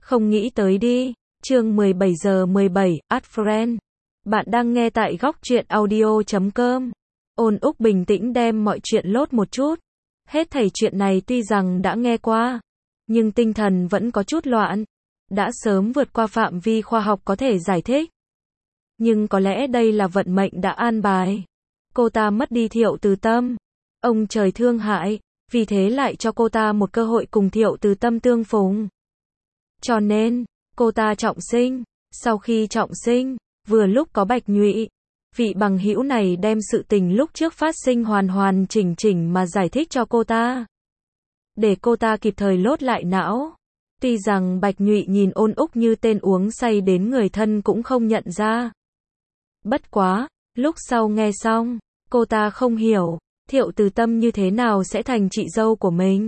Không nghĩ tới đi. Chương 17:17, Add Friend. Bạn đang nghe tại góc truyện audio.com. Ôn Úc bình tĩnh đem mọi chuyện lốt một chút. Hết thảy chuyện này tuy rằng đã nghe qua, nhưng tinh thần vẫn có chút loạn. Đã sớm vượt qua phạm vi khoa học có thể giải thích. Nhưng có lẽ đây là vận mệnh đã an bài. Cô ta mất đi Thiệu Từ Tâm. Ông trời thương hại, vì thế lại cho cô ta một cơ hội cùng Thiệu Từ Tâm tương phùng. Cho nên, cô ta trọng sinh. Sau khi trọng sinh, vừa lúc có Bạch Nhụy. Vị bằng hữu này đem sự tình lúc trước phát sinh hoàn hoàn chỉnh chỉnh mà giải thích cho cô ta. Để cô ta kịp thời lốt lại não. Tuy rằng Bạch Nhụy nhìn Ôn Úc như tên uống say đến người thân cũng không nhận ra. Bất quá, lúc sau nghe xong, cô ta không hiểu, Thiệu Từ Tâm như thế nào sẽ thành chị dâu của mình.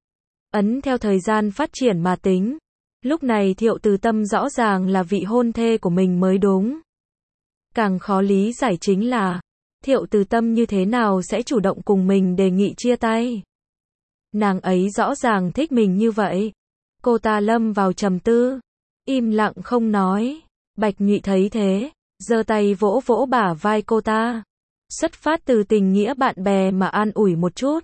Ấn theo thời gian phát triển mà tính. Lúc này Thiệu Từ Tâm rõ ràng là vị hôn thê của mình mới đúng. Càng khó lý giải chính là, Thiệu Từ Tâm như thế nào sẽ chủ động cùng mình đề nghị chia tay. Nàng ấy rõ ràng thích mình như vậy. Cô ta lâm vào trầm tư, im lặng không nói. Bạch Nhụy thấy thế, giơ tay vỗ vỗ bả vai cô ta. Xuất phát từ tình nghĩa bạn bè mà an ủi một chút.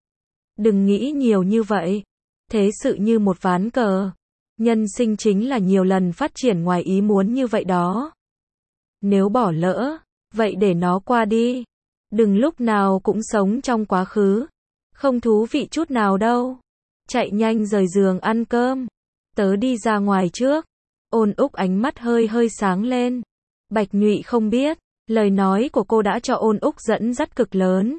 Đừng nghĩ nhiều như vậy. Thế sự như một ván cờ. Nhân sinh chính là nhiều lần phát triển ngoài ý muốn như vậy đó. Nếu bỏ lỡ, vậy để nó qua đi. Đừng lúc nào cũng sống trong quá khứ. Không thú vị chút nào đâu. Chạy nhanh rời giường ăn cơm. Tớ đi ra ngoài trước. Ôn Úc ánh mắt hơi hơi sáng lên. Bạch Nhụy không biết, lời nói của cô đã cho Ôn Úc dẫn dắt cực lớn.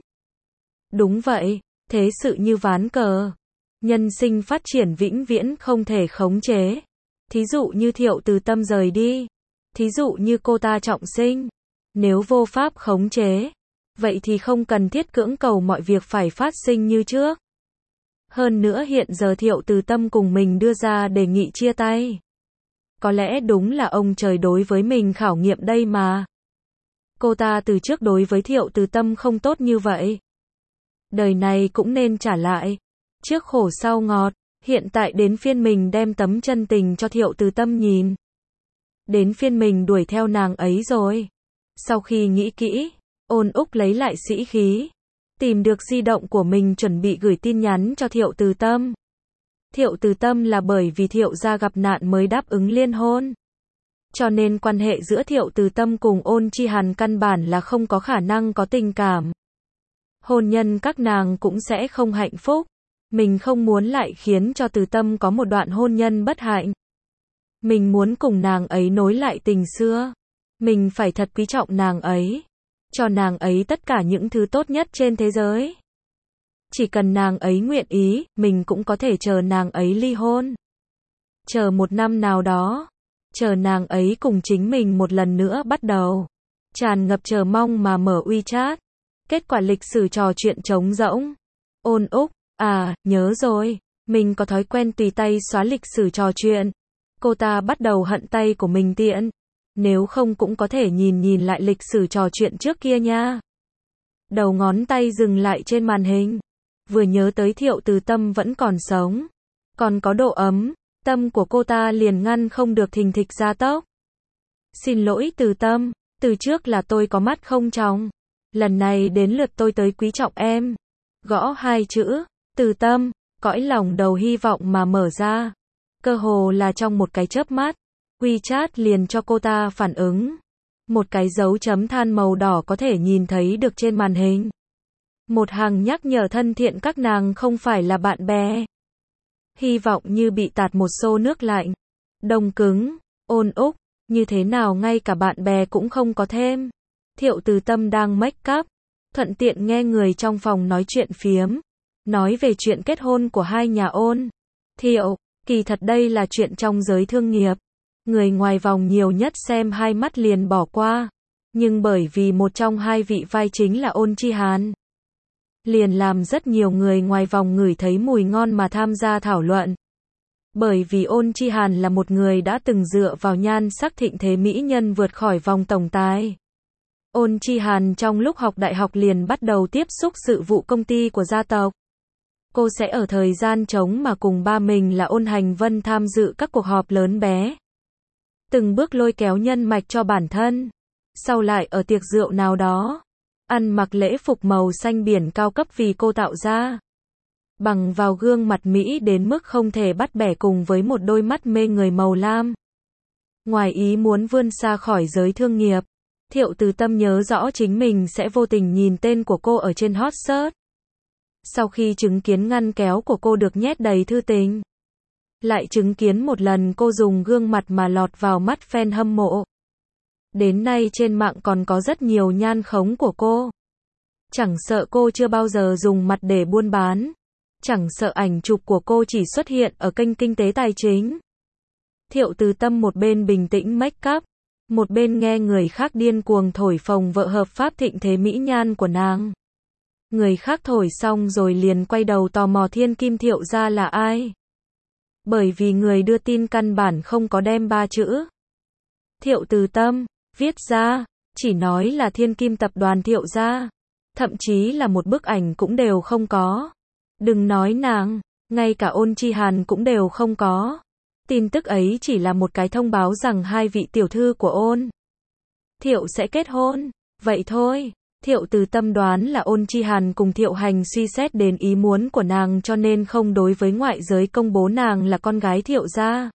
Đúng vậy, thế sự như ván cờ. Nhân sinh phát triển vĩnh viễn không thể khống chế. Thí dụ như Thiệu Từ Tâm rời đi. Thí dụ như cô ta trọng sinh. Nếu vô pháp khống chế, vậy thì không cần thiết cưỡng cầu mọi việc phải phát sinh như trước. Hơn nữa hiện giờ Thiệu Từ Tâm cùng mình đưa ra đề nghị chia tay. Có lẽ đúng là ông trời đối với mình khảo nghiệm đây mà. Cô ta từ trước đối với Thiệu Từ Tâm không tốt như vậy. Đời này cũng nên trả lại. Trước khổ sau ngọt, hiện tại đến phiên mình đem tấm chân tình cho Thiệu Từ Tâm nhìn. Đến phiên mình đuổi theo nàng ấy rồi. Sau khi nghĩ kỹ, Ôn Úc lấy lại sĩ khí. Tìm được di động của mình chuẩn bị gửi tin nhắn cho Thiệu Từ Tâm. Thiệu Từ Tâm là bởi vì Thiệu gia gặp nạn mới đáp ứng liên hôn. Cho nên quan hệ giữa Thiệu Từ Tâm cùng Ôn Chi Hàn căn bản là không có khả năng có tình cảm. Hôn nhân các nàng cũng sẽ không hạnh phúc. Mình không muốn lại khiến cho Từ Tâm có một đoạn hôn nhân bất hạnh. Mình muốn cùng nàng ấy nối lại tình xưa. Mình phải thật quý trọng nàng ấy. Cho nàng ấy tất cả những thứ tốt nhất trên thế giới. Chỉ cần nàng ấy nguyện ý, mình cũng có thể chờ nàng ấy ly hôn. Chờ một năm nào đó. Chờ nàng ấy cùng chính mình một lần nữa bắt đầu. Tràn ngập chờ mong mà mở WeChat. Kết quả lịch sử trò chuyện trống rỗng. Ôn Úc, nhớ rồi. Mình có thói quen tùy tay xóa lịch sử trò chuyện. Cô ta bắt đầu hận tay của mình tiện. Nếu không cũng có thể nhìn lại lịch sử trò chuyện trước kia nha. Đầu ngón tay dừng lại trên màn hình. Vừa nhớ tới Thiệu Từ Tâm vẫn còn sống. Còn có độ ấm. Tâm của cô ta liền ngăn không được thình thịch gia tốc. Xin lỗi Từ Tâm. Từ trước là tôi có mắt không tròng. Lần này đến lượt tôi tới quý trọng em. Gõ hai chữ. Từ Tâm. Cõi lòng đầu hy vọng mà mở ra. Cơ hồ là trong một cái chớp mắt. WeChat liền cho cô ta phản ứng. Một cái dấu chấm than màu đỏ có thể nhìn thấy được trên màn hình. Một hàng nhắc nhở thân thiện các nàng không phải là bạn bè. Hy vọng như bị tạt một xô nước lạnh. Đông cứng. Ôn Úc, như thế nào ngay cả bạn bè cũng không có thêm. Thiệu Từ Tâm đang make up. Thuận tiện nghe người trong phòng nói chuyện phiếm. Nói về chuyện kết hôn của hai nhà Ôn. Thiệu, kỳ thật đây là chuyện trong giới thương nghiệp. Người ngoài vòng nhiều nhất xem hai mắt liền bỏ qua. Nhưng bởi vì một trong hai vị vai chính là Ôn Chi Hàn. Liền làm rất nhiều người ngoài vòng ngửi thấy mùi ngon mà tham gia thảo luận. Bởi vì Ôn Chi Hàn là một người đã từng dựa vào nhan sắc thịnh thế mỹ nhân vượt khỏi vòng tổng tài. Ôn Chi Hàn trong lúc học đại học liền bắt đầu tiếp xúc sự vụ công ty của gia tộc. cô sẽ ở thời gian trống mà cùng ba mình là Ôn Hành Vân tham dự các cuộc họp lớn bé. Từng bước lôi kéo nhân mạch cho bản thân. Sau lại ở tiệc rượu nào đó, ăn mặc lễ phục màu xanh biển cao cấp vì cô tạo ra. Bằng vào gương mặt Mỹ đến mức không thể bắt bẻ cùng với một đôi mắt mê người màu lam. Ngoài ý muốn vươn xa khỏi giới thương nghiệp, Thiệu Từ Tâm nhớ rõ chính mình sẽ vô tình nhìn tên của cô ở trên hot search. Sau khi chứng kiến ngăn kéo của cô được nhét đầy thư tình, lại chứng kiến một lần cô dùng gương mặt mà lọt vào mắt fan hâm mộ. Đến nay trên mạng còn có rất nhiều nhan khống của cô. Chẳng sợ cô chưa bao giờ dùng mặt để buôn bán. Chẳng sợ ảnh chụp của cô chỉ xuất hiện ở kênh kinh tế tài chính. Thiệu Từ Tâm một bên bình tĩnh make up, một bên nghe người khác điên cuồng thổi phồng vợ hợp pháp thịnh thế mỹ nhan của nàng. Người khác thổi xong rồi liền quay đầu tò mò thiên kim Thiệu gia là ai. Bởi vì người đưa tin căn bản không có đem 3 chữ Thiệu Từ Tâm viết ra, chỉ nói là thiên kim tập đoàn Thiệu gia. Thậm chí là một bức ảnh cũng đều không có. Đừng nói nàng, ngay cả Ôn Chi Hàn cũng đều không có. Tin tức ấy chỉ là một cái thông báo rằng hai vị tiểu thư của Ôn Thiệu sẽ kết hôn. Vậy thôi, Thiệu Từ Tâm đoán là Ôn Chi Hàn cùng Thiệu Hành suy xét đến ý muốn của nàng cho nên không đối với ngoại giới công bố nàng là con gái Thiệu gia.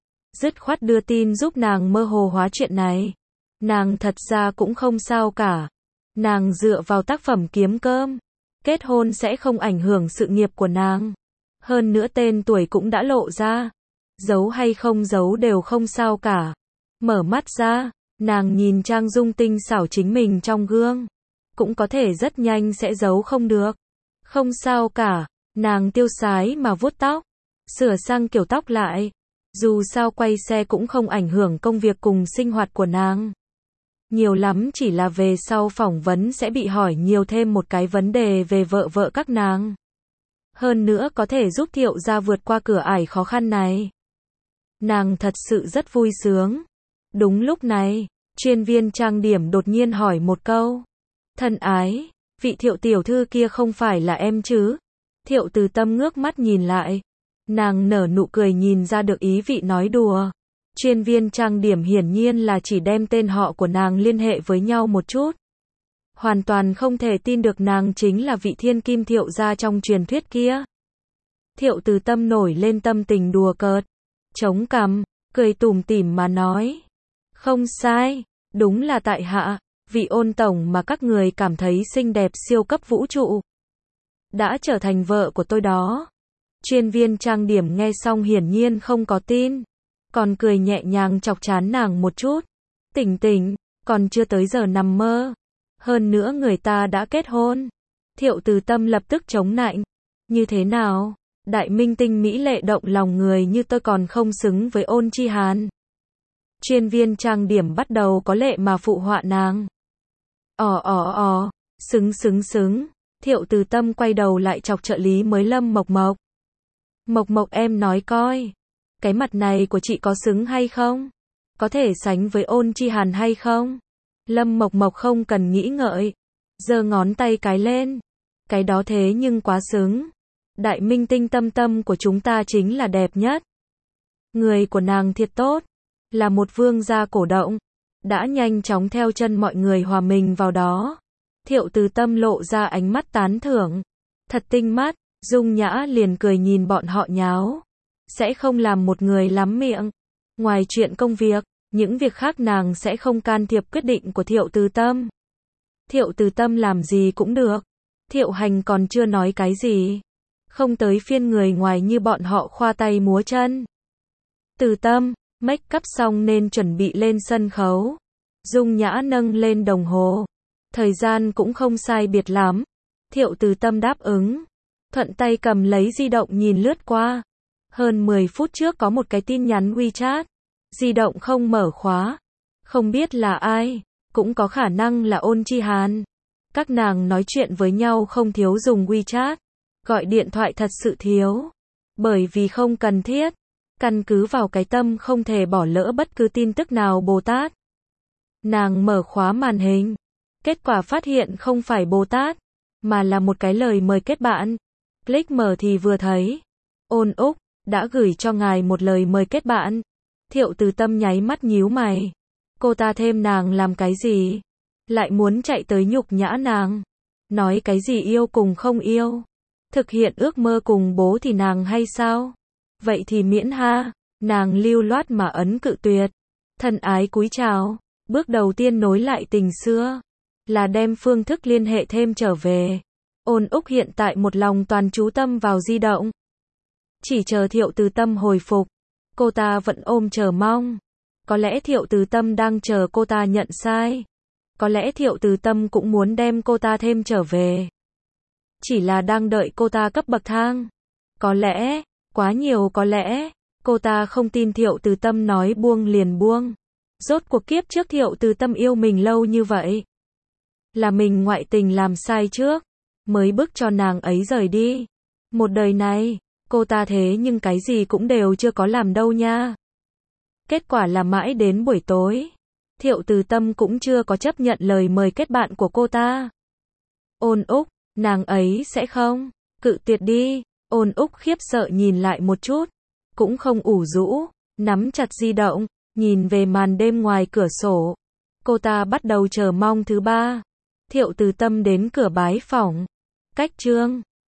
Dứt khoát đưa tin giúp nàng mơ hồ hóa chuyện này. Nàng thật ra cũng không sao cả. Nàng dựa vào tác phẩm kiếm cơm. Kết hôn sẽ không ảnh hưởng sự nghiệp của nàng. Hơn nữa tên tuổi cũng đã lộ ra. Giấu hay không giấu đều không sao cả. Mở mắt ra, nàng nhìn trang dung tinh xảo chính mình trong gương. Cũng có thể rất nhanh sẽ giấu không được. Không sao cả, nàng tiêu sái mà vuốt tóc. Sửa sang kiểu tóc lại. Dù sao quay xe cũng không ảnh hưởng công việc cùng sinh hoạt của nàng. Nhiều lắm chỉ là về sau phỏng vấn sẽ bị hỏi nhiều thêm một cái vấn đề về vợ các nàng. Hơn nữa có thể giúp Thiệu gia vượt qua cửa ải khó khăn này. Nàng thật sự rất vui sướng. Đúng lúc này, chuyên viên trang điểm đột nhiên hỏi một câu. Thân ái, vị Thiệu tiểu thư kia không phải là em chứ? Thiệu Từ Tâm ngước mắt nhìn lại. Nàng nở nụ cười nhìn ra được ý vị nói đùa. Chuyên viên trang điểm hiển nhiên là chỉ đem tên họ của nàng liên hệ với nhau một chút. Hoàn toàn không thể tin được nàng chính là vị thiên kim Thiệu gia trong truyền thuyết kia. Thiệu Từ Tâm nổi lên tâm tình đùa cợt. Chống cằm, cười tủm tỉm mà nói. Không sai, đúng là tại hạ, vị Ôn tổng mà các người cảm thấy xinh đẹp siêu cấp vũ trụ. Đã trở thành vợ của tôi đó. Chuyên viên trang điểm nghe xong hiển nhiên không có tin. Còn cười nhẹ nhàng chọc trán nàng một chút. Tỉnh tỉnh, còn chưa tới giờ nằm mơ. Hơn nữa người ta đã kết hôn. Thiệu Từ Tâm lập tức chống nạnh. Như thế nào? Đại minh tinh mỹ lệ động lòng người như tôi còn không xứng với Ôn Chi Hàn. Chuyên viên trang điểm bắt đầu có lệ mà phụ họa nàng. Xứng. Thiệu Từ Tâm quay đầu lại chọc trợ lý mới Lâm Mộc Mộc. Mộc Mộc em nói coi. Cái mặt này của chị có xứng hay không? Có thể sánh với Ôn Chi Hàn hay không? Lâm Mộc Mộc không cần nghĩ ngợi. Giơ ngón tay cái lên. Cái đó thế nhưng quá xứng. Đại minh tinh Tâm Tâm của chúng ta chính là đẹp nhất. Người của nàng thiệt tốt. Là một vương gia cổ động. Đã nhanh chóng theo chân mọi người hòa mình vào đó. Thiệu Từ Tâm lộ ra ánh mắt tán thưởng. Thật tinh mắt. Dung Nhã liền cười nhìn bọn họ nháo. Sẽ không làm một người lắm miệng. Ngoài chuyện công việc, những việc khác nàng sẽ không can thiệp quyết định của Thiệu Từ Tâm. Thiệu Từ Tâm làm gì cũng được. Thiệu Hành còn chưa nói cái gì. Không tới phiên người ngoài như bọn họ khoa tay múa chân. Từ Tâm, make up xong nên chuẩn bị lên sân khấu. Dung Nhã nâng lên đồng hồ. Thời gian cũng không sai biệt lắm. Thiệu Từ Tâm đáp ứng. Thuận tay cầm lấy di động nhìn lướt qua. Hơn 10 phút trước có một cái tin nhắn WeChat. Di động không mở khóa. Không biết là ai. Cũng có khả năng là Ôn Chi Hàn. Các nàng nói chuyện với nhau không thiếu dùng WeChat. Gọi điện thoại thật sự thiếu. Bởi vì không cần thiết. Căn cứ vào cái tâm không thể bỏ lỡ bất cứ tin tức nào Bồ Tát. Nàng mở khóa màn hình. Kết quả phát hiện không phải Bồ Tát. Mà là một cái lời mời kết bạn. Click mở thì vừa thấy. Ôn Úc, đã gửi cho ngài một lời mời kết bạn. Thiệu Từ Tâm nháy mắt nhíu mày. Cô ta thêm nàng làm cái gì? Lại muốn chạy tới nhục nhã nàng. Nói cái gì yêu cùng không yêu? Thực hiện ước mơ cùng bố thì nàng hay sao? Vậy thì miễn ha. Nàng lưu loát mà ấn cự tuyệt. Thân ái cúi chào. Bước đầu tiên nối lại tình xưa là đem phương thức liên hệ thêm trở về. Ôn Úc hiện tại một lòng toàn chú tâm vào di động. Chỉ chờ Thiệu Từ Tâm hồi phục. Cô ta vẫn ôm chờ mong. Có lẽ Thiệu Từ Tâm đang chờ cô ta nhận sai. Có lẽ Thiệu Từ Tâm cũng muốn đem cô ta thêm trở về. Chỉ là đang đợi cô ta cấp bậc thang. Có lẽ, quá nhiều có lẽ, cô ta không tin Thiệu Từ Tâm nói buông liền buông. Rốt cuộc kiếp trước Thiệu Từ Tâm yêu mình lâu như vậy. Là mình ngoại tình làm sai trước, mới bức cho nàng ấy rời đi. Một đời này, cô ta thế nhưng cái gì cũng đều chưa có làm đâu nha. Kết quả là mãi đến buổi tối, Thiệu Từ Tâm cũng chưa có chấp nhận lời mời kết bạn của cô ta. Ôn Úc, nàng ấy sẽ không cự tuyệt đi. Ôn Úc khiếp sợ nhìn lại một chút, cũng không ủ rũ, nắm chặt di động, nhìn về màn đêm ngoài cửa sổ. Cô ta bắt đầu chờ mong thứ ba. Thiệu Từ Tâm đến cửa bái phỏng. Cách chương